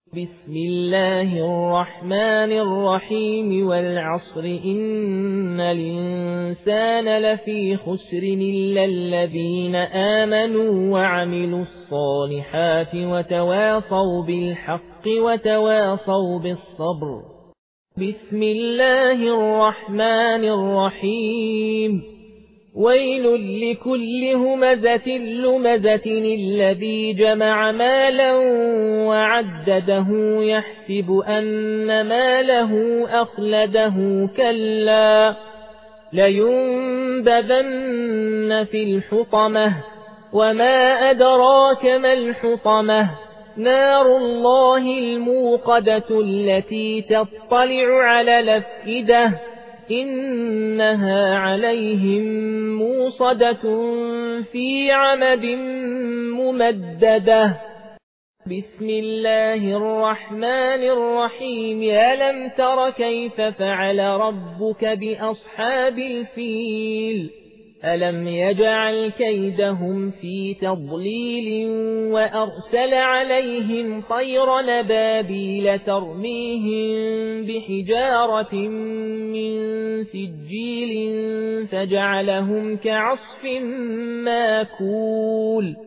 بسم الله الرحمن الرحيم والعصر إن الإنسان لفي خسر إلا الذين آمنوا وعملوا الصالحات وتواصوا بالحق وتواصوا بالصبر. بسم الله الرحمن الرحيم ويل لكل همزة لمزة الذي جمع مالا وعدده يحسب أن ماله أخلده كلا لينبذن في الحطمة وما أدراك ما الحطمة نار الله الموقدة التي تطلع على الأفئدة إنها عليهم موصدة في عمد ممددة. بسم الله الرحمن الرحيم ألم تر كيف فعل ربك بأصحاب الفيل ألم يجعل كيدهم في تضليل وأرسل عليهم طير نبابيل ترميهم بحجارة من سجيل فجعلهم كعصف ماكول.